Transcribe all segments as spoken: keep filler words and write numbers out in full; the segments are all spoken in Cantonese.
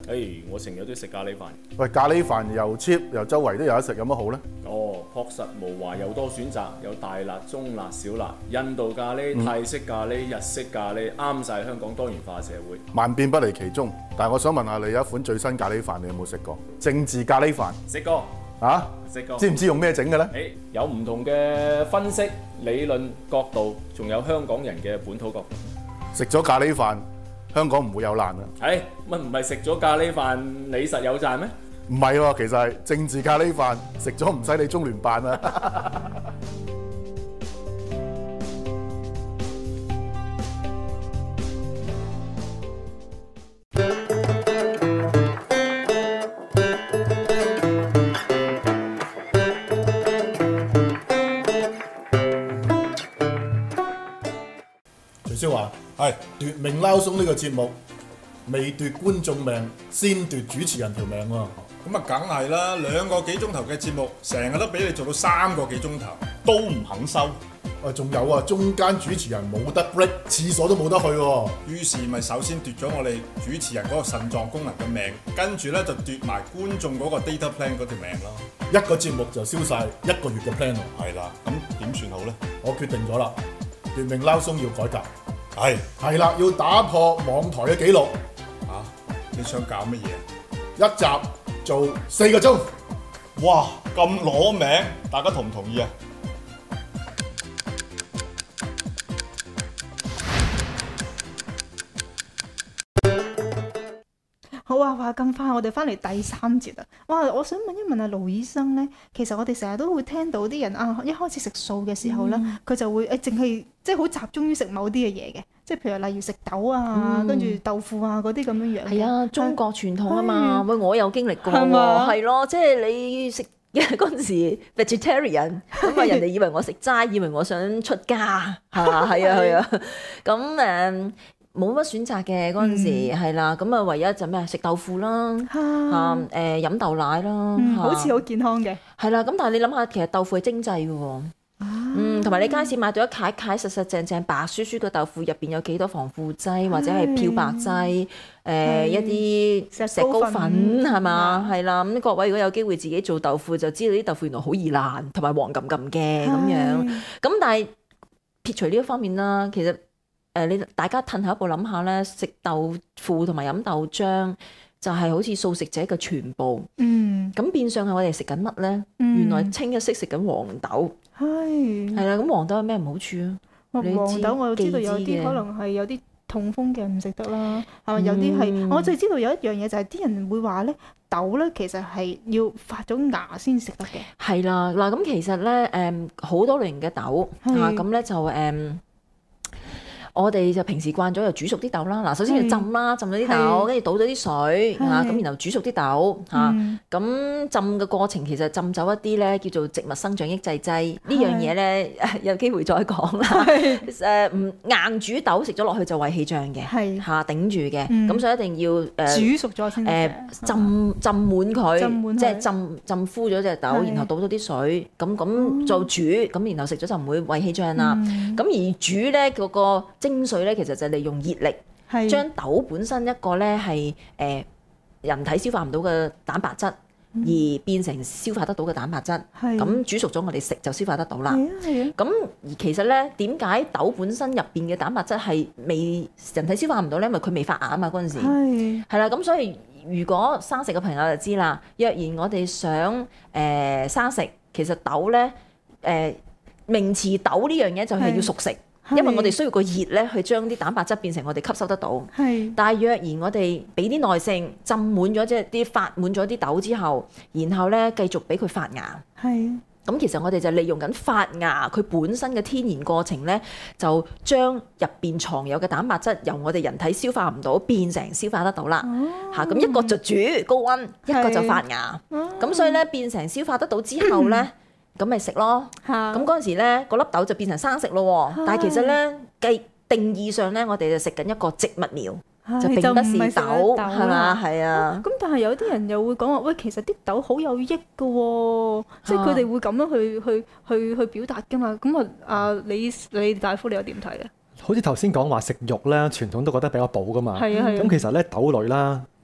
誒、hey，我成日都食咖喱飯。 喂，咖喱飯又 cheap 又周圍都有得食，有乜好呢？ 哦，確實無華又多選擇，有大辣、中辣、小辣、印度咖喱、 嗯、 泰式咖喱、日式咖喱，啱晒香港多元化社會。 萬變不離其宗。但係我想問下你，有一款最新咖喱飯，你有冇食過？政治咖喱飯。 食過。 啊？ 食過。知唔知用咩整嘅呢？ 誒，有唔同嘅分析、理論角度，仲有香港人嘅本土角度。 食咗咖喱飯，香港唔會有難啊！ 誒，乜唔係食咗咖喱飯你實有賺咩？ 唔係喎，其實係政治咖喱飯食咗唔使你中聯辦啊！徐少華係奪命撈鬆呢個節目，未奪觀眾命，先奪主持人條命喎。 咁啊，梗係啦！兩個幾鐘頭嘅節目，成日都俾你做到三個幾鐘頭， 都唔肯收。 啊，仲有啊，中間主持人冇得 break，廁所都冇得去喎。 於是咪首先奪咗我哋主持人嗰個腎臟功能嘅命，跟住咧就奪埋觀眾嗰個 data plan 嗰條命咯。 一個節目就燒晒一個月嘅 plan 喎。 係啦，咁點算好咧？ 我決定咗啦，奪命撈鬆要改革。 係係啦，要打破網台嘅紀錄。 啊，你想搞乜嘢？ 一集做四個鐘。 哇，咁攞命，大家同唔同意啊？ 好啊，話咁快，我哋翻嚟第三節啊！哇，我想問一問阿盧醫生咧，其實我哋成日都會聽到啲人啊，一開始食素嘅時候咧，佢、嗯、就會誒淨係即係好集中於食某啲嘅嘢嘅，即係譬如例如食豆啊，嗯、跟住豆腐啊嗰啲咁樣樣。 係啊，中國傳統啊嘛，喂，我有經歷過喎，係咯，即係你食嗰陣時 vegetarian， 咁啊人哋以為我食齋，以為我想出家，係嘛？係啊係啊，咁誒。冇乜選擇嘅嗰陣時，係啦、嗯，咁啊唯一就咩食豆腐啦，嚇誒飲豆奶啦， 嗯、好似好健康嘅。 係啦，咁但係你諗下，其實豆腐係精製嘅喎，啊、嗯，同埋你街市買到一塊塊實實正正白雪雪嘅豆腐，入邊有幾多防腐劑或者係漂白劑，誒、呃、一啲石膏粉係嘛，係啦，咁各位如果有機會自己做豆腐，就知道啲豆腐原來好易爛，同埋黃冚冚嘅咁樣。咁但係撇除呢一方面啦，其實。誒，你大家褪後一步諗下咧，食豆腐同埋飲豆漿就係好似素食者嘅全部。嗯，咁變相係我哋食緊乜咧？嗯、原來清一色食緊黃豆。係係啦，咁黃豆有咩唔好處啊？ 黃豆我知道有啲可能係有啲痛風嘅唔食得啦，係咪、嗯、有啲係？我就知道有一樣嘢就係啲人會話咧，豆咧其實係要發咗芽先食得嘅。 係啦，嗱咁其實咧誒好多類型嘅豆嚇，咁咧就誒。嗯我哋就平時慣咗就煮熟啲豆啦，嗱首先要浸啦，浸咗啲豆，跟住倒咗啲水嚇，咁然後煮熟啲豆嚇，咁、嗯、浸嘅過程其實浸走一啲咧叫做植物生長抑制劑，呢樣嘢咧有機會再講啦。誒唔硬煮豆食咗落去就胃氣脹嘅，嚇頂住嘅，咁、嗯、所以一定要誒、呃、 煮熟咗先誒浸浸滿佢，即係浸浸敷咗隻豆，然後倒咗啲水，咁咁就煮，咁然後食咗就唔會胃氣脹啦。咁、嗯、而煮咧嗰、嗰個精髓咧，其實就係利用熱力，將豆本身一個咧係誒人體消化唔到嘅蛋白質，嗯、而變成消化得到嘅蛋白質。咁煮熟咗，我哋食就消化得到啦。咁而其實咧，點解豆本身入邊嘅蛋白質係未人體消化唔到咧？因為佢未發芽啊嘛，嗰陣時係啦。咁所以如果生食嘅朋友就知啦。若然我哋想誒、呃、生食，其實豆咧誒、呃、名詞豆呢樣嘢就係要熟食。因為我哋需要個熱咧，去將啲蛋白質變成我哋吸收得到。係，但係若然我哋俾啲耐性，浸滿咗即係啲發滿咗啲豆之後，然後咧繼續俾佢發芽。係，咁其實我哋就利用緊發芽佢本身嘅天然過程咧，就將入邊藏有嘅蛋白質由我哋人體消化唔到變成消化得到啦。嚇、哦，咁一個就煮高溫，一個就發芽。咁、哦、所以咧變成消化得到之後咧。咁咪食咯，咁嗰陣時咧，嗰粒豆就變成生食咯。但係其實咧，計定義上咧，我哋就食緊一個植物苗，就並不是豆，係嘛？係啊。咁、哦、但係有啲人又會講話，喂，其實啲豆好有益㗎喎，即係佢哋會咁樣去去去去表達㗎嘛。咁啊，啊李李大夫你又點睇咧？ 好似頭先講話食肉咧，傳統都覺得比較補㗎嘛。 係啊係啊。 咁其實咧豆類啦。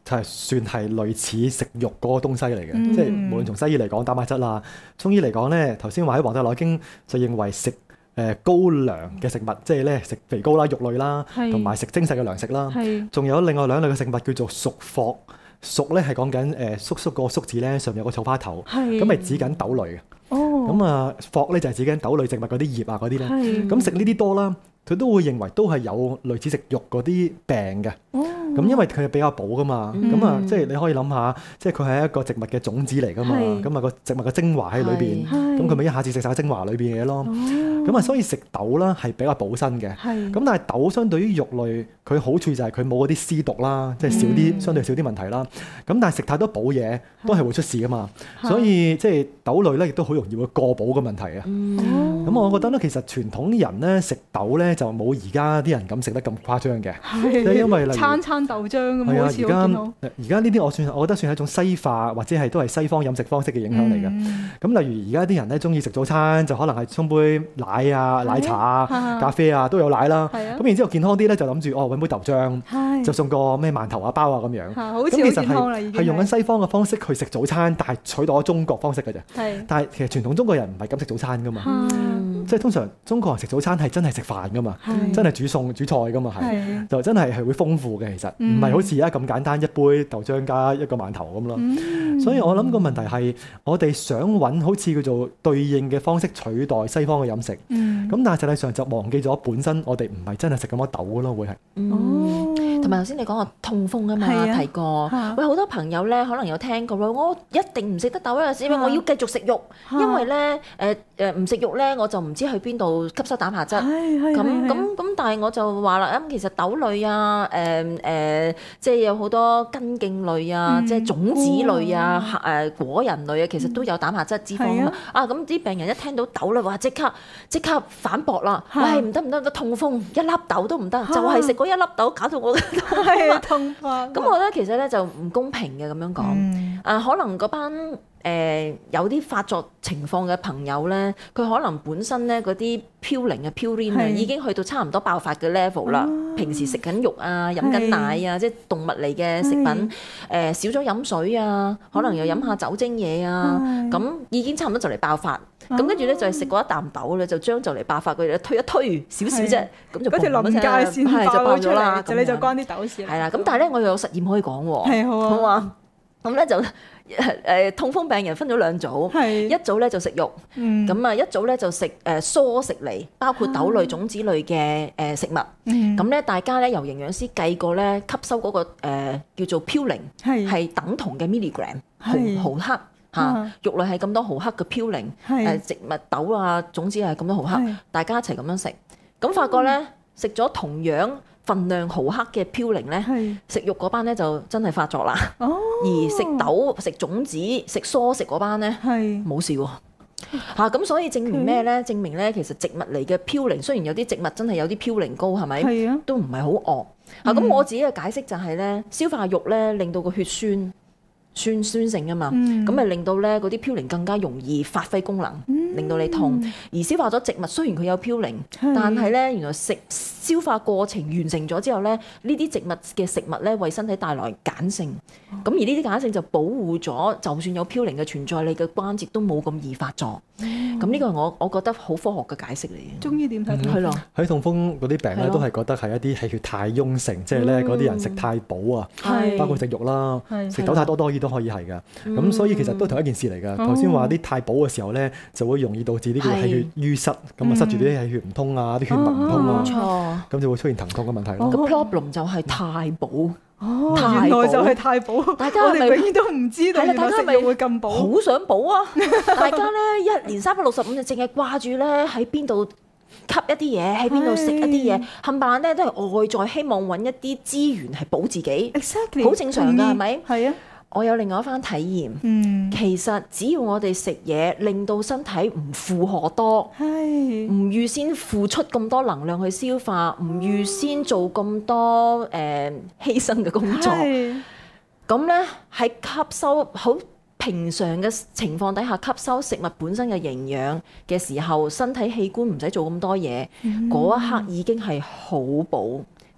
係算係類似食肉嗰個東西嚟嘅， 嗯即係無論從西醫嚟講蛋白質啦，中醫嚟講咧，頭先話喺《黃帝內經》就認為食誒高粱嘅食物，即係咧食肥膏啦、肉類啦， 係同埋食精細嘅糧食啦。 係仲有另外兩類嘅食物叫做熟藿，熟咧係講緊誒叔叔個叔字咧上面有個草花頭， 係咁係指緊豆類嘅。 哦， 咁啊藿咧就係指緊豆類植物嗰啲葉啊嗰啲咧。 係咁食呢啲多啦，佢都會認為都係有類似食肉嗰啲病嘅。 哦， 咁因為佢係比較補噶嘛， 嗯咁啊即係你可以諗下，即係佢係一個植物嘅種子嚟噶嘛， 係咁啊個植物嘅精華喺裏邊， 係咁佢咪一下子食晒精華裏邊嘅嘢咯。 哦咁啊，所以食豆啦係比較補身嘅。 係咁但係豆相對於肉類，佢好處就係佢冇嗰啲絲毒啦，即係少啲， 嗯相對少啲問題啦。咁但係食太多補嘢都係會出事噶嘛， 係所以即係豆類咧亦都好容易會過補嘅問題啊。 哦咁我覺得咧，其實傳統人咧食豆咧就冇而家啲人咁食得咁誇張嘅，即係因為例如餐餐豆漿咁， 係啊， 好似而家我見到。 而家呢啲我算我覺得算係一種西化或者係都係西方飲食方式嘅影響嚟嘅。 嗯咁例如而家啲人咧中意食早餐，就可能係沖杯奶啊、奶茶啊、 啊咖啡啊都有奶啦。 係啊咁然之後健康啲咧就諗住哦揾杯豆漿， 係就送個咩饅頭啊包啊咁樣。 嚇好似咁其實好健康啦，已經係係用緊西方嘅方式去食早餐，但係取代咗中國方式嘅啫。 係但係其實傳統中國人唔係咁食早餐噶嘛， 嗯即係通常中國人食早餐係真係食飯噶嘛， 係真係煮餸煮菜噶嘛係。 係就真係係會豐富嘅，其實唔係好似而家咁簡單，一杯豆漿加一個饅頭咁咯。 嗯所以我諗個問題係，我哋想揾好似叫做對應嘅方式取代西方嘅飲食，咁、 嗯但係實際上就忘記咗本身我哋唔係真係食咁多豆嘅咯，會係。 哦同埋頭先你講個痛風啊嘛， 係啊提過嚇。 喂，好多朋友咧可能有聽過咯，我一定唔食得豆啊，因為我要繼續食肉， 嚇因為咧誒誒唔食肉咧，我就唔知去邊度吸收蛋白質。 係係咁係咁咁，但係我就話啦，咁其實豆類啊，誒、誒，即係有好多根莖類啊， 嗯即係種子類啊，誒、果仁類啊，其實都有蛋白質、脂肪啊嘛。啊，咁啲病人一聽到豆咧，哇，即刻即刻反駁啦！ 嚇喂，唔得唔得唔得，痛風一粒豆都唔得，就係食嗰一粒豆搞到我。 係痛化。 咁我覺得其實咧就唔公平嘅咁樣講。 嗯啊，可能嗰班誒、呃、有啲發作情況嘅朋友咧，佢可能本身咧嗰啲嘌呤啊、嘌呤啊係已經去到差唔多爆發嘅 level 啦。 哦平時食緊肉啊、飲緊奶啊，即係動物嚟嘅食品，誒、呃、少咗飲水啊，可能又飲下酒精嘢啊， 係咁已經差唔多就嚟爆發。咁跟住咧就係食嗰一啖豆咧，就將就嚟爆發嗰啲推一推少少啫，咁就嗰條臨界線係就爆咗出咗啦。 嚟，就你就咁樣關啲豆事啦。 係啦，咁但係咧我又有實驗可以講喎。 係好啊好啊。咁咧就誒痛風病人分咗兩組， 係一組咧就食肉， 嗯咁啊一組咧就食誒蔬食嚟，包括豆類、種子類嘅誒食物。 嗯咁咧大家咧由營養師計過咧吸收嗰個誒叫做嘌呤係係等同嘅 milligram 係毫毫克嚇啊， 肉類係咁多毫克嘅嘌呤， 係誒植物豆啊種子係咁多毫克係， 大家一齊咁樣食，咁發覺咧食咗同樣份量毫克嘅嘌呤咧。 係食肉嗰班咧就真係發作啦， 哦， 而食豆、食種子、食蔬食嗰班咧係冇事喎。嚇咁、所以證明咩咧？證明咧其實植物嚟嘅嘌呤，雖然有啲植物真係有啲嘌呤高，係咪？ 係啊， 都唔係好惡。嚇咁、我自己嘅解釋就係咧，消化肉咧令到個血酸酸酸性啊嘛， 嗯咁咪、令到咧嗰啲嘌呤更加容易發揮功能，令到你痛。而消化咗植物，雖然佢有嘌呤，但係咧原來食消化過程完成咗之後咧，呢啲植物嘅食物咧為身體帶來鹼性，咁、而呢啲鹼性就保護咗，就算有嘌呤嘅存在，你嘅關節都冇咁易發作。咁呢個係我我覺得好科學嘅解釋嚟嘅。 中醫點睇？ 係咯， 喺痛風嗰啲病咧， 係咯都係覺得係一啲氣血太壅盛，即係咧嗰啲人食太補啊， 係包括食肉啦， 係食豆太多多嘢都可以係㗎。咁所以其實都同一件事嚟㗎。頭先話啲太補嘅時候咧，就會容易導致啲叫氣血淤塞，咁啊塞住啲氣血唔通啊，啲血脈唔通冇啊， 錯。 咁就會出現疼痛嘅問題咯。 個 problem 就係太補。 哦， 太補原來就係太補， 大家係咪我哋永遠都唔知道， 係啦原來食大家咪肉會咁補。 好想補啊！大家咧一年三百六十五日，淨係掛住咧喺邊度吸一啲嘢，喺邊度食一啲嘢，冚唪唥咧都係外在希望揾一啲資源係補自己， Exactly， 好正常㗎，係咪？ 係啊， 我有另外一番體驗， 嗯， 其實只要我哋食嘢，令到身體唔負荷多。 係唔預先付出咁多能量去消化，唔預先做咁多誒、呃、犧牲嘅工作， 係咁咧喺吸收好平常嘅情況底下，吸收食物本身嘅營養嘅時候，身體器官唔使做咁多嘢，嗰、一刻已經係好補。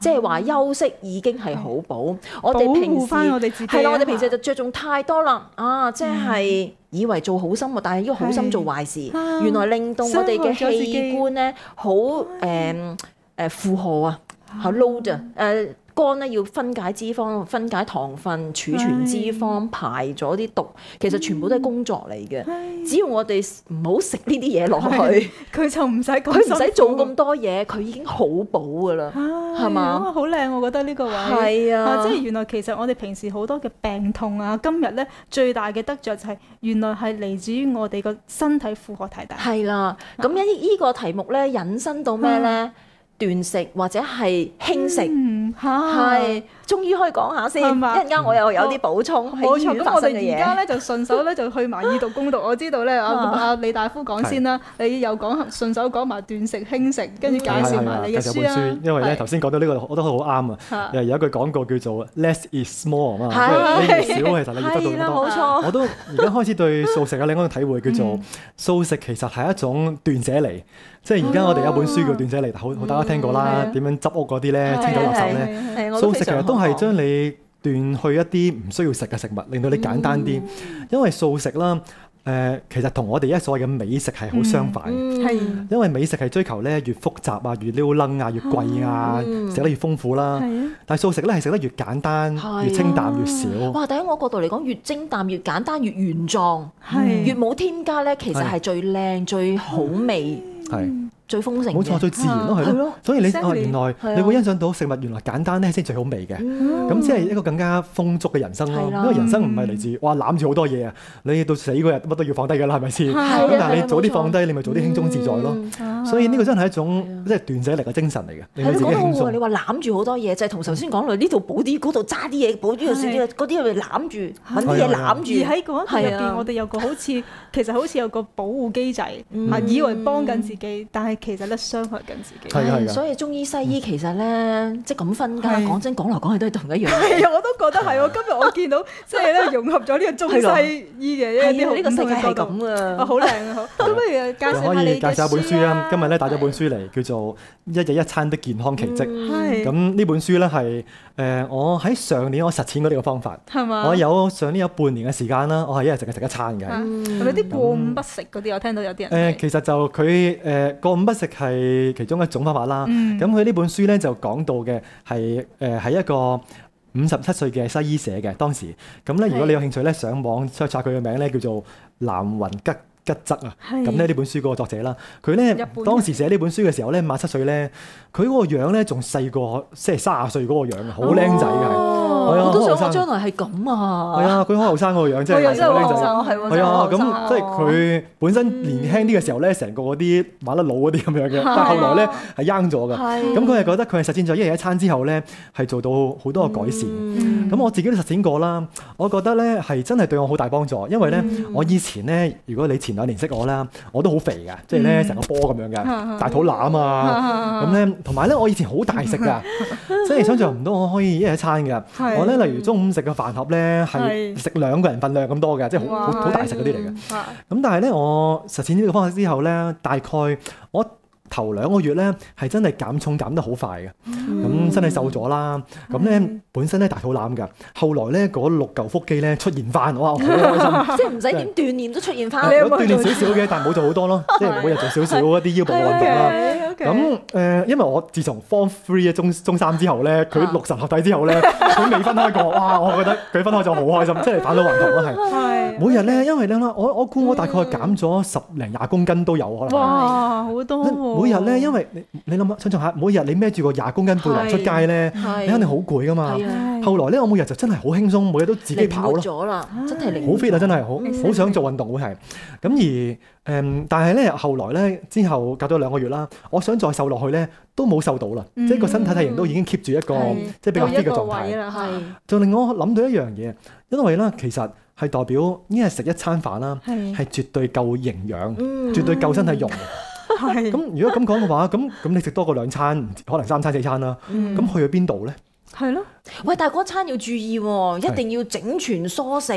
即係話休息已經係好補。我保哋平時護翻我哋自己係啦，我哋啊平時就着重太多啦，啊，即係以為做好心喎，但係呢個好心做壞事， 係原來令到我哋嘅傷害咗自己器官咧好誒誒負荷啊，係 load 啊誒。肝咧要分解脂肪、分解糖分、儲存脂肪、排咗啲毒，其實全部都係工作嚟嘅。只要我哋唔好食呢啲嘢落去， 佢就唔使佢唔使做咁多嘢，佢已經好補噶啦，係嘛？ 好靚，我覺得呢個位係啊， 即係原來其實我哋平時好多嘅病痛啊，今日咧最大嘅得着就係原來係嚟自於我哋個身體負荷太大。 係啦，咁呢依個題目咧引申到咩咧？斷食或者係輕食，係終於可以講下先。一陣間我又有啲補充喺醫院發生嘅嘢。咁我哋而家咧就順手咧就去埋以毒攻毒。我知道咧阿阿李大夫講先啦，你又講順手講埋斷食輕食，跟住介紹埋你嘅書啊。 因為咧頭先講到呢個，我覺得好啱啊。有一句廣告叫做 Less is more 啊嘛，你越少其實你越得到更多。 冇錯。 我都而家開始對素食有另一種體會，叫做素食其實係一種斷捨離。即係而家我哋有本書叫斷捨離，好好大家聽過啦。點樣執屋嗰啲咧，清走垃圾咧，素食其實都係將你斷去一啲唔需要食嘅食物，令到你簡單啲。因為素食啦，誒其實同我哋而家所謂嘅美食係好相反。係因為美食係追求咧越複雜啊、越撩楞啊、越貴啊，食得越豐富啦。但係素食咧係食得越簡單、越清淡越少。 哇！但喺我角度嚟講，越清淡、越簡單、越原狀，越冇添加咧，其實係最靚、最好味。係最豐盛， 冇錯，最自然咯，係咯。所以你哦，原來你會欣賞到食物原來簡單咧先最好味嘅。咁即係一個更加豐足嘅人生咯。因為人生唔係嚟自哇攬住好多嘢啊！你到死嗰日乜都要放低㗎啦，係咪先？咁但係你早啲放低，你咪早啲輕鬆自在咯。所以呢個真係一種即係斷捨離嘅精神嚟嘅，令到自己輕鬆。 你話攬住好多嘢，就係同頭先講嚟呢度補啲，嗰度揸啲嘢，補呢度少啲，嗰啲咪攬住揾啲嘢攬住。 而喺嗰一刻入邊，我哋有個好似其實好似有個保護機制，係以為幫緊自己，但係其實咧傷害緊自己。 係所以中醫西醫其實咧，即係咁分㗎。講真，講來講去都係同一樣。 係啊，我都覺得係喎。今日我見到即係咧融合咗呢個中西醫嘅一啲好唔同嘅角度。呢個世界係咁啊！好靚啊！好，咁不如介紹下你嘅書啊。 可以介紹一本書啊！今日咧帶咗本書嚟，叫做《一日一餐的健康奇蹟》。係。咁呢本書咧係誒我喺上年我實踐過呢個方法。係嘛？我有上年有半年嘅時間啦，我係一日淨係食一餐嘅。 係咪啲過午不食嗰啲？我聽到有啲人。 誒，其實就佢誒過午不食係其中一種方法啦。咁佢呢本書咧就講到嘅係誒係一個五十七歲嘅西醫寫嘅當時。咁咧，如果你有興趣咧，上網 search 查佢嘅名咧，叫做南雲吉吉則啊。咁咧呢本書嗰個作者啦，佢咧當時寫呢本書嘅時候咧，五十七歲咧，佢嗰個樣咧仲細過即係三十歲嗰個樣，好僆仔嘅。 我都想我將來係咁啊！ 係啊，佢好後生嗰個樣，即係好僆仔。係啊，咁即係佢本身年輕啲嘅時候咧，成個嗰啲馬甩佬嗰啲咁樣嘅，但係後來咧係罌咗㗎。咁佢係覺得佢係實踐咗一日一餐之後咧，係做到好多嘅改善。咁我自己都實踐過啦，我覺得咧係真係對我好大幫助，因為咧我以前咧，如果你前兩年識我啦，我都好肥㗎，即係咧成個波咁樣嘅，大肚腩啊，咁咧同埋咧我以前好大食㗎，即係想象唔到我可以一日一餐㗎。我咧例如中午食嘅飯盒咧係食兩個人份量咁多嘅，即係好好好大食嗰啲嚟嘅。咁但係咧我實踐呢個方法之後咧，大概我頭兩個月咧係真係減重減得好快嘅，咁身體瘦咗啦。咁咧本身咧大肚腩㗎，後來咧嗰六嚿腹肌咧出現翻，哇！好開心， 即係唔使點鍛鍊都出現翻。 有鍛鍊少少嘅，但係冇做好多咯，即係每日做少少一啲腰部運動啦。咁誒，因為我自從 Form Three 嘅中中三之後咧，佢六十合體之後咧，佢未分開過，哇！我覺得佢分開咗好開心，即係返老還童啦，係。每日咧，因為咧我我估我大概減咗十零廿公斤都有可能。 哇！好多喎。每日咧，因為你你諗下，想象下，每日你孭住個廿公斤背囊出街咧，你肯定好攰噶嘛。後來咧，我每日就真係好輕鬆，每日都自己跑咯。 咗啦，真係好 fit 啊！真係好好想做運動會係。咁而誒，但係咧後來咧之後隔咗兩個月啦，我想再瘦落去咧，都冇瘦到啦。即係個身體體型都已經 keep 住一個即係比較 fit 嘅狀態。就令我諗到一樣嘢，因為咧其實係代表呢係食一餐飯啦，係絕對夠營養，絕對夠身體用。咁如果咁講嘅話，咁咁你食多過兩餐，可能三餐四餐啦，咁去咗邊度咧？ 係咯， 喂！但係嗰餐要注意喎，一定要整全蔬食。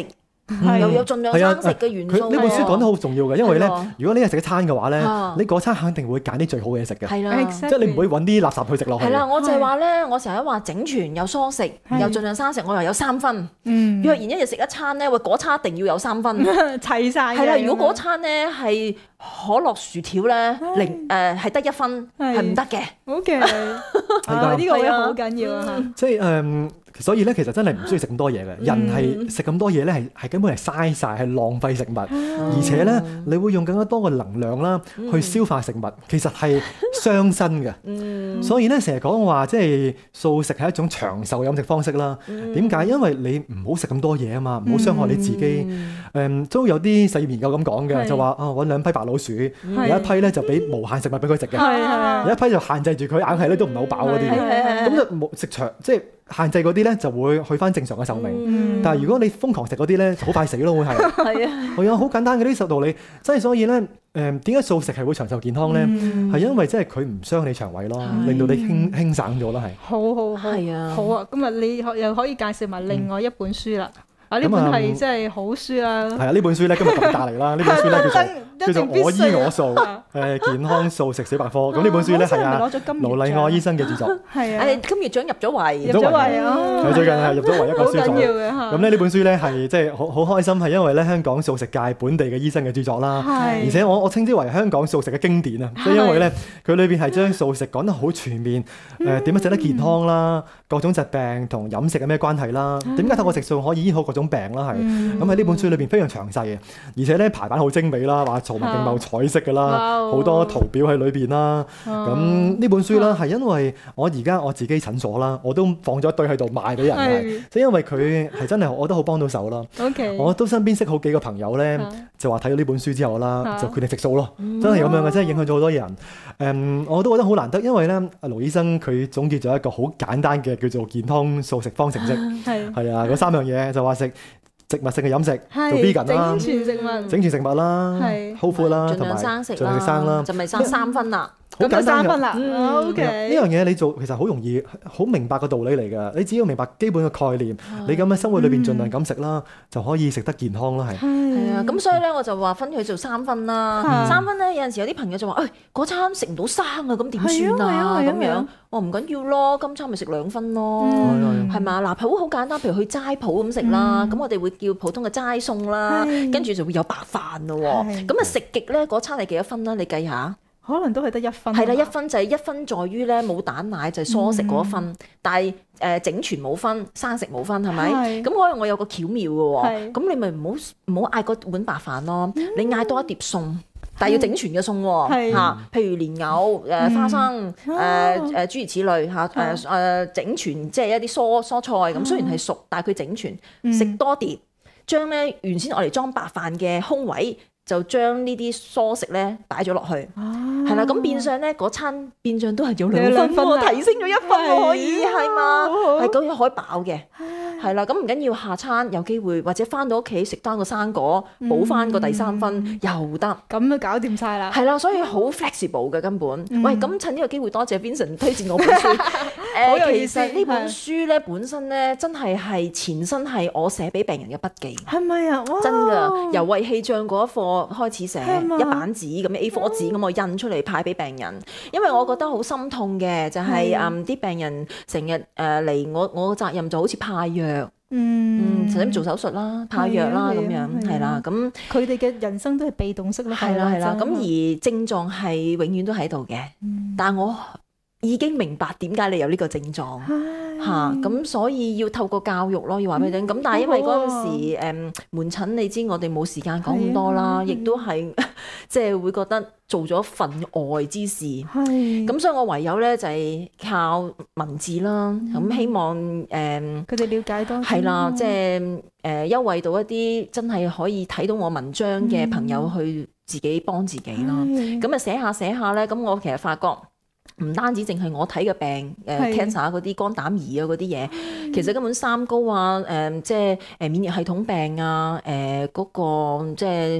又有盡量生食嘅元素。 佢呢本書講得好重要嘅，因為咧，如果你係食一餐嘅話咧， 啊你嗰餐肯定會揀啲最好嘅嘢食嘅。 係啦， 即係你唔會揾啲垃圾去食落去。 係啦，我就係話咧，我成日話整全又蔬食，又盡量生食，我又有三分。 嗯， 若然一日食一餐咧，喂，嗰餐一定要有三分， 齊晒。 係啦，如果嗰餐咧係可樂薯條咧，零誒係得一分，係唔得嘅。 好嘅，啊呢個嘢好緊要啊！ 即係誒。所以咧，其實真係唔需要食咁多嘢嘅。人係食咁多嘢咧，係係根本係嘥晒，係浪費食物，而且咧，你會用更加多嘅能量啦，去消化食物，其實係傷身嘅。所以咧，成日講話即係素食係一種長壽嘅飲食方式啦。點解？因為你唔好食咁多嘢啊嘛，唔好傷害你自己。誒，都有啲實驗研究咁講嘅，就話啊揾兩批白老鼠，有一批咧就俾無限食物俾佢食嘅，有一批就限制住佢，硬係咧都唔係好飽嗰啲嘅，咁就冇食長即係。限制嗰啲咧就會去翻正常嘅壽命，嗯、但係如果你瘋狂食嗰啲咧，好快死咯會係。係啊，係啊，好簡單嘅呢啲道理。即係所以咧，誒點解素食係會長壽健康咧？係、嗯、因為即係佢唔傷你腸胃咯，是令到你輕輕省咗啦，係。 好好好，係啊，好啊，今日你又可以介紹埋另外一本書啦。嗯啊！呢本係真係好書啦。係啊， 呢本書咧今日特別帶嚟啦。呢本書咧叫做叫做我醫我素誒健康素食小百科。咁呢本書咧係啊盧麗愛醫生嘅著作。係啊，金月獎入咗圍。入咗圍啊！佢最近係入咗圍一個書座。好緊要嘅嚇。咁咧呢本書咧係即係好好開心，係因為咧香港素食界本地嘅醫生嘅著作啦。係。而且我我稱之為香港素食嘅經典啊！即係因為咧佢裏邊係將素食講得好全面。誒點樣食得健康啦？各種疾病同飲食有咩關係啦？點解透過食素可以醫好各種病啦？係咁喺呢本書裏邊非常詳細嘅，而且咧排版好精美啦，話圖文並茂彩色㗎啦，好多圖表喺裏邊啦。咁呢本書啦係因為我而家我自己診所啦，我都放咗一堆喺度賣俾人嘅，即係因為佢係真係我覺得好幫到手啦。我都身邊識好幾個朋友咧，就話睇到呢本書之後啦，就決定食素咯，真係咁樣嘅，真係影響咗好多人。誒，我都覺得好難得，因為咧阿盧醫生佢總結咗一個好簡單嘅叫做健康素食方程式，係係啊，嗰三樣嘢就話食植物性嘅飲食，做 vegan 啦，整全食物，整全食物啦，whole food啦，同埋盡量食生啦，就咪生三分啦。好簡單㗎，嗯 OK。呢樣嘢你做其實好容易，好明白個道理嚟㗎。你只要明白基本嘅概念，你咁喺生活裏邊盡量咁食啦，就可以食得健康啦，係。係啊，咁所以咧我就話分佢做三分啦。三分咧有陣時有啲朋友就話：誒嗰餐食唔到生啊，咁點算啊？咁樣我唔緊要咯，今餐咪食兩分咯，係嘛？嗱，好好簡單，譬如去齋鋪咁食啦，咁我哋會叫普通嘅齋餸啦，跟住就會有白飯咯喎。咁啊食極咧嗰餐係幾多分啦？你計下。 可能都係得一分。 係啦，一分就係一分在於咧冇蛋奶就係蔬食嗰一分，嗯、但係誒整全冇分，生食冇分係咪？咁可能我有個巧妙嘅喎，咁你咪唔好唔好嗌嗰碗白飯咯，嗯、你嗌多一碟餸，但係要整全嘅餸喎嚇，譬如蓮藕、誒、呃、花生、誒誒、呃、諸如此類嚇，誒誒整全即係一啲蔬蔬菜咁，嗯、雖然係熟，但係佢整全，食多碟，將咧原先我嚟裝白飯嘅空位。就將呢啲蔬食咧擺咗落去，係啦，咁變相咧嗰餐變相都係有兩分喎，提升咗一分喎，可以係嘛？係咁樣可以飽嘅，係啦，咁唔緊要，下餐有機會或者翻到屋企食翻個生果，補翻個第三分又得， 咁都搞掂晒啦。 係啦，所以好 flexible 嘅根本。喂，咁趁呢個機會多謝 Vincent 推薦我本書。誒，其實呢本書咧本身咧真係係前身係我寫俾病人嘅筆記， 係咪啊？ 真㗎，由胃氣脹嗰一課開始寫一版紙咁 A 四 紙咁我印出嚟派俾病人，因為我覺得好心痛嘅就係誒啲病人成日誒嚟我我嘅責任就好似派藥，嗯，使唔做手術啦，派藥啦咁樣係啦，咁佢哋嘅人生都係被動式啦， 係啦係啦，咁而症狀係永遠都喺度嘅，但我已經明白點解你有呢個症狀嚇，咁所以要透過教育咯，要話俾你聽。咁但係因為嗰陣時誒門診，你知我哋冇時間講咁多啦，亦都係即係會覺得做咗份外之事。咁所以我唯有咧就係靠文字啦。咁希望誒佢哋了解多係啦，即係誒優惠到一啲真係可以睇到我文章嘅朋友去自己幫自己啦。咁啊寫下寫下咧，咁我其實發覺。唔單止淨係我睇嘅病，誒 cancer 嗰啲肝膽胰啊嗰啲嘢，其實根本三高啊，誒即係誒免疫系統病啊，誒嗰個即係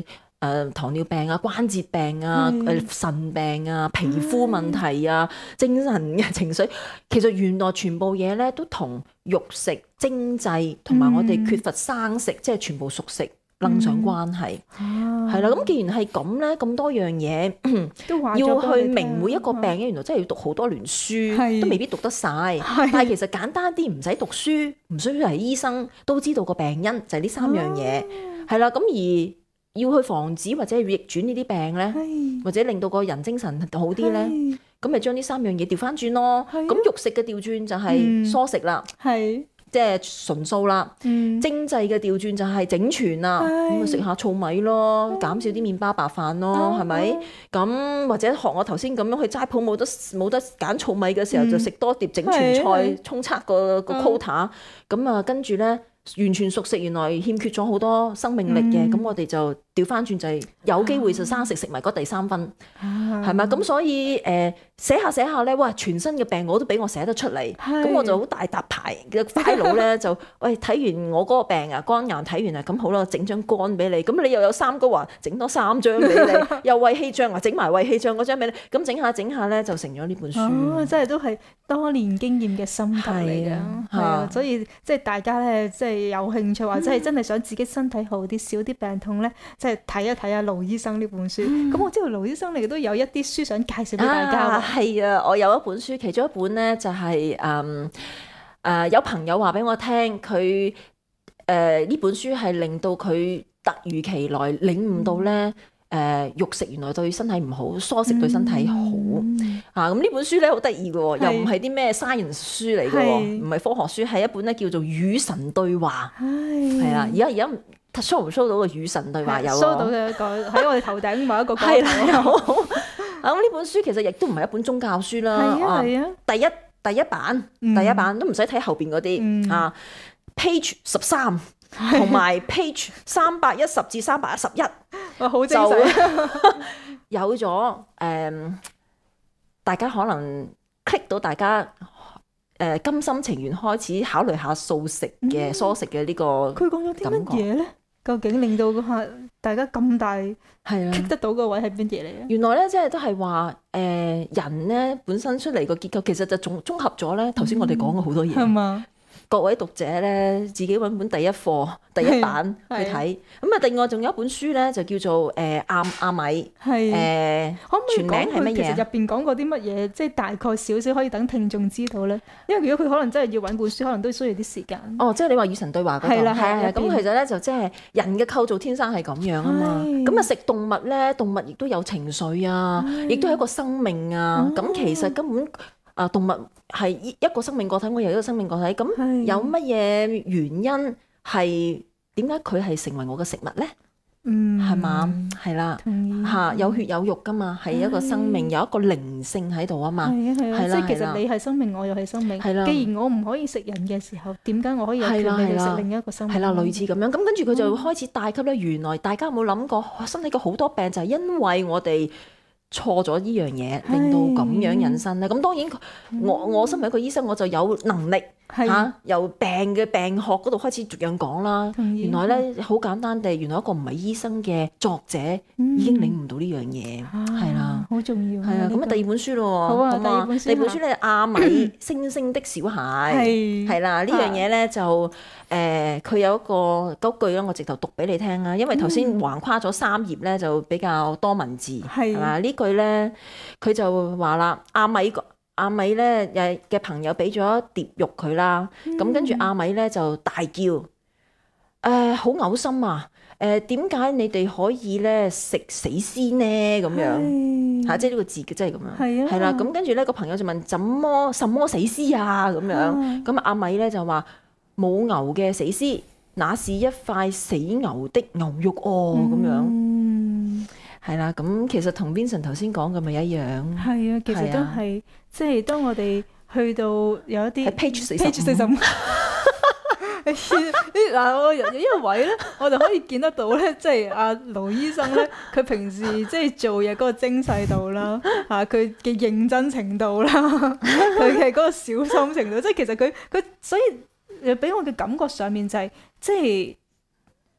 誒糖尿病啊、關節病啊、誒腎病啊、皮膚問題啊、精神嘅情緒，其實原來全部嘢咧都同肉食、精製同埋我哋缺乏生食，即係全部熟食楞上關係。係啦，咁既然係咁咧，咁多樣嘢要去明每一個病，原來真係要讀好多年書，都未必讀得晒。但係其實簡單啲，唔使讀書，唔需要係醫生都知道個病因就係呢三樣嘢。係啦，咁而要去防止或者逆轉呢啲病咧，或者令到個人精神好啲咧，咁咪將呢三樣嘢調翻轉咯。咁肉食嘅調轉就係蔬食啦，即係純素啦。精製嘅調轉就係整全啦，咁咪食下糙米咯，減少啲麵包白飯咯，係咪？咁或者學我頭先咁樣去齋鋪冇得冇得揀糙米嘅時候，就食多碟整全菜，沖測個個 quota。咁啊，跟住咧。完全熟食原來欠缺咗好多生命力嘅，咁、嗯、我哋就調翻轉就係有機會就生食食埋嗰第三分，係咪、啊？咁所以誒、呃、寫下寫下咧，哇！全身嘅病我都俾我寫得出嚟，咁我就好大沓牌嘅 file 咧就，喂睇完我嗰個病啊，肝癌睇完啊，咁好啦，整張肝俾你，咁你又有三高啊，整多三張俾你，又胃氣脹啊，整埋胃氣脹嗰張俾你，咁整下整下咧就成咗呢本書。 哦，真係都係多年經驗嘅心得嚟嘅，係啊，所以即係大家咧即係。有興趣或者係真係想自己身體好啲、少啲病痛咧，即係睇一睇阿盧醫生呢本書。咁、嗯、我知道盧醫生你都有一啲書想介紹俾大家。 係啊，啊，我有一本書，其中一本咧就係誒誒有朋友話俾我聽，佢誒呢本書係令到佢突如其來領悟到咧。嗯誒、呃、肉食原來對身體唔好，蔬食對身體好、嗯、啊！咁呢本書咧好得意嘅喎，又唔係啲咩 science 書嚟嘅喎，唔係科學書，係一本咧叫做《與神對話》。係啊，而家而家 show 唔 show 到個《與神對話》有啊？show 到嘅一個喺我哋頭頂某一個角落。係啦，好。啊咁呢本書其實亦都唔係一本宗教書啦。係啊係啊。第一第一版、嗯、第一版都唔使睇後邊嗰啲啊 ，page 十三。同埋 page 三百一十至三百一十一，哇，好精細，有咗誒、呃，大家可能 click 到大家誒、呃、甘心情願開始考慮下素食嘅、嗯、蔬食嘅呢個。佢講咗啲乜嘢咧？究竟令到嗰下大家咁大係啊 click 得到個位係邊嘢嚟啊？原來咧，即係都係話誒人咧本身出嚟個結構，其實就綜綜合咗咧頭先我哋講嘅好多嘢。係嘛？各位讀者咧，自己揾本第一課第一版去睇。咁啊，另外仲有一本書咧，就叫做誒阿阿米。係誒，呃、可唔可以講佢其實入邊講過啲乜嘢？即係大概少少可以等聽眾知道咧。因為如果佢可能真係要揾本書，可能都需要啲時間。哦，即係你話與神對話嗰個。係啦，係咁其實咧就即係人嘅構造天生係咁樣啊嘛。咁啊食動物咧，動物亦都有情緒啊，亦都係一個生命啊。咁、哦、其實根本。啊！動物係一個生命個體，我又一個生命個體。咁有乜嘢原因係點解佢係成為我嘅食物咧？嗯，係嘛？係啦，嚇有血有肉噶嘛，係一個生命，有一個靈性喺度啊嘛。係啊係啊，即係其實你係生命，我又係生命。係啦，既然我唔可以食人嘅時候，點解我可以有權利去食另一個生命？係啦，類似咁樣。咁跟住佢就開始帶給咧。原來大家有冇諗過，身體嘅好多病就係因為我哋錯咗呢樣嘢，令到咁樣引申咧。咁當然，我我身為一個醫生，我就有能力嚇、啊、由病嘅病學嗰度開始逐樣講啦。原來咧好簡單地，原來一個唔係醫生嘅作者已經領悟到呢樣嘢，係啦，好重要。係啊，咁啊第二本書咯。好啊，第二本書。第二本書咧，阿米星星的小孩係係啦，呢樣嘢咧就誒，佢、呃、有一個嗰句咧，我直頭讀俾你聽啦。因為頭先橫跨咗三頁咧，就比較多文字係嘛？呢句咧，佢就話啦，阿米個。阿米咧誒嘅朋友俾咗一碟肉佢啦，咁跟住阿米咧就大叫，誒、呃、好嘔心啊！誒點解你哋可以咧食死屍呢？咁樣嚇，即係呢個字嘅，真係咁樣。係啊，係啦。咁跟住咧個朋友就問：怎麼什麼死屍啊？咁樣咁阿米咧就話冇牛嘅死屍，那是一塊死牛的牛肉哦。咁、嗯、樣。係啦，咁其實同 Vincent 頭先講嘅咪一樣。係啊，其實都係，即係當我哋去到有一啲 page 四十五，嗱我有一個位咧，我就可以見得到咧，即係阿盧醫生咧，佢平時即係做嘢嗰個精細度啦，嚇佢嘅認真程度啦，佢嘅嗰個小心程度，即係其實佢佢所以誒俾我嘅感覺上面就係、是、即係。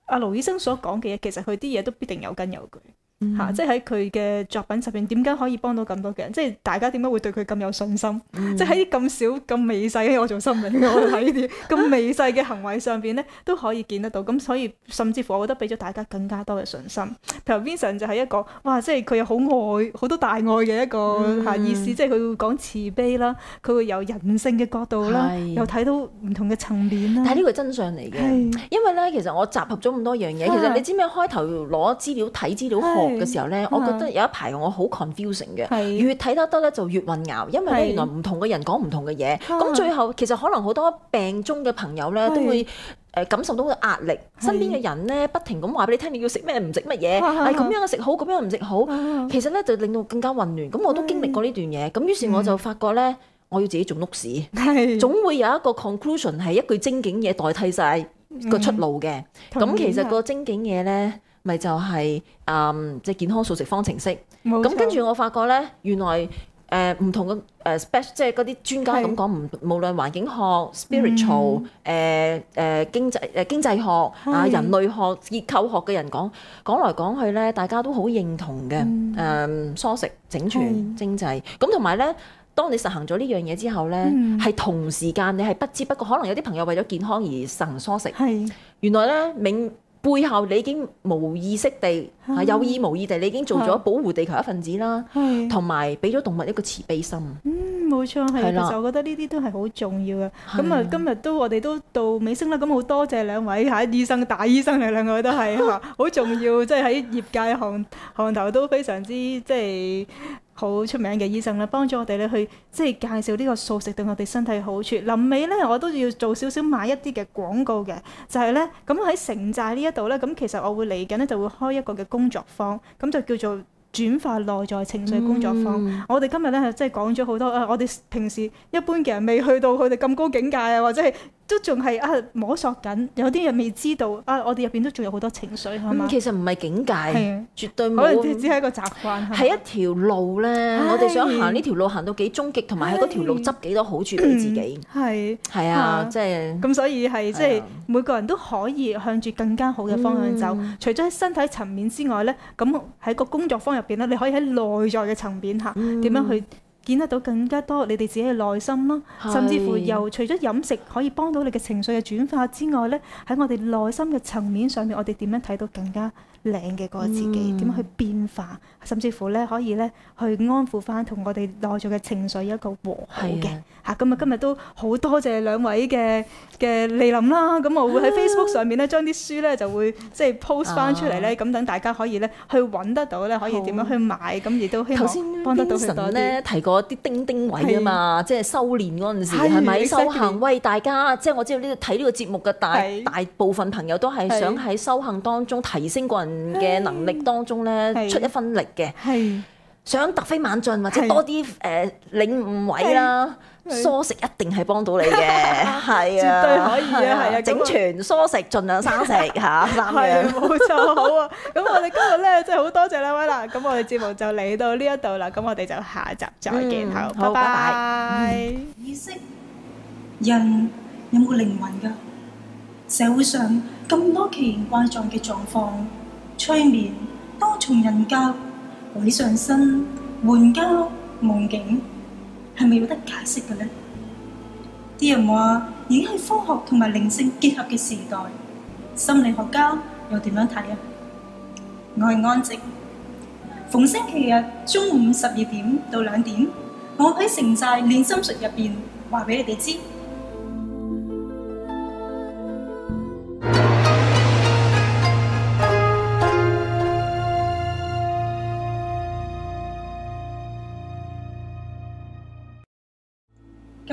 阿盧醫生所講嘅嘢，其實佢啲嘢都必定有根有據。 嗯嚇、即係喺佢嘅作品上邊，點解可以幫到咁多嘅人？即係大家點解會對佢咁有信心？ 嗯、 即係喺咁少咁微細嘅，我做心理嘅，我睇呢啲咁微細嘅行為上邊咧，都可以見得到。咁所以甚至乎，我覺得俾咗大家更加多嘅信心。譬如 Vincent 就係一個，哇！即係佢有好愛好多大愛嘅一個嚇意思，嗯、即係佢會講慈悲啦，佢會由人性嘅角度啦， 是又睇到唔同嘅層面啦。 但係呢個係真相嚟嘅，因為咧，其實我集合咗咁多樣嘢。其實你知唔知開頭攞資料睇資料學嘅時候咧，我覺得有一排我好 confusing 嘅，越睇得多咧就越混淆，因為咧原來唔同嘅人講唔同嘅嘢，咁最後其實可能好多病中嘅朋友咧都會誒感受到個壓力，身邊嘅人咧不停咁話俾你聽，你要食咩唔食乜嘢，係咁樣嘅食好，咁樣唔食好，其實咧就令到更加混亂。咁我都經歷過呢段嘢，咁於是我就發覺咧，我要自己做 notes，總會有一個 conclusion 係一句精警嘢代替晒個出路嘅。咁其實個精警嘢咧，咪就係誒即係健康素食方程式。咁跟住我發覺咧，原來誒唔同嘅誒 special 即係嗰啲專家咁講，唔無論環境學、spiritual、誒誒經濟誒經濟學啊、人類學、結構學嘅人講講來講去咧，大家都好認同嘅誒蔬食、整全、精製。咁同埋咧，當你實行咗呢樣嘢之後咧，係同時間你係不知不覺，可能有啲朋友為咗健康而實行蔬食。原來咧，冥背後你已經無意識地、啊、有意無意地，你已經做咗保護地球一份子啦，同埋俾咗動物一個慈悲心。 嗯，冇錯，係。其實我覺得呢啲都係好重要嘅。咁啊，今日都我哋都到尾聲啦。咁好多謝兩位嚇醫生、大醫生嚟，兩位都係嚇好重要，即係喺業界行行頭都非常之即係好出名嘅醫生啦，幫咗我哋咧去即係介紹呢個素食對我哋身體好處。臨尾咧，我都要做少少買一啲嘅廣告嘅，就係咧咁喺城寨呢一度咧，咁其實我會嚟緊咧就會開一個嘅工作坊，咁就叫做轉化內在情緒工作坊。嗯、我哋今日咧即係講咗好多啊，我哋平時一般嘅人未去到佢哋咁高境界啊，或者係都仲係啊摸索緊，有啲人未知道啊，我哋入邊都仲有好多情緒，係嘛？ 其實唔係境界，絕對冇， 可能只係一個習慣。 係一條路咧，我哋想行呢條路行到幾終極，同埋喺嗰條路執幾多好處俾自己。係係啊，即係咁，所以係即係每個人都可以向住更加好嘅方向走。嗯、除咗喺身體層面之外咧，咁喺個工作坊入邊咧，你可以喺內在嘅層面嚇點樣去見得到更加多你哋自己嘅內心咯，甚至乎又除咗飲食可以幫到你嘅情緒嘅轉化之外咧，喺我哋內心嘅層面上面，我哋點樣睇到更加靚嘅嗰個自己，點樣、嗯、去變化，甚至乎咧可以咧去安撫翻同我哋內在嘅情緒一個和好嘅嚇。咁啊今日都好多謝兩位嘅嘅蒞臨啦。咁我會喺 Facebook 上面咧將啲書咧就會即係 post 翻出嚟咧，咁等、啊、大家可以咧去揾得到咧，可以點樣去買，咁亦都希望幫得到佢多啲。提過啲丁丁位啊嘛，即係修練嗰陣時係咪修行？喂，大家即係我知道呢度睇呢個節目嘅大大部分朋友都係想喺修行當中提升個人嘅能力當中咧出一分力嘅，想突飛猛進或者多啲誒領悟位啦，蔬食一定係幫到你嘅，係啊，絕對可以啊，係啊，整全蔬食，盡量生食嚇，三樣冇錯，好啊。咁我哋今日咧真係好多謝兩位啦。咁我哋節目就嚟到呢一度啦。咁我哋就下集再見，好，拜拜。 意識人有冇靈魂㗎？社會上咁多奇形怪狀嘅狀況，催眠、多重人格、鬼上身、援交、夢境，係咪有得解釋嘅呢？啲人話已經係科學同埋靈性結合嘅時代，心理學家又點樣睇啊？我係安靜，逢星期日中午十二點到兩點，我喺城寨練心術入邊話俾你哋知。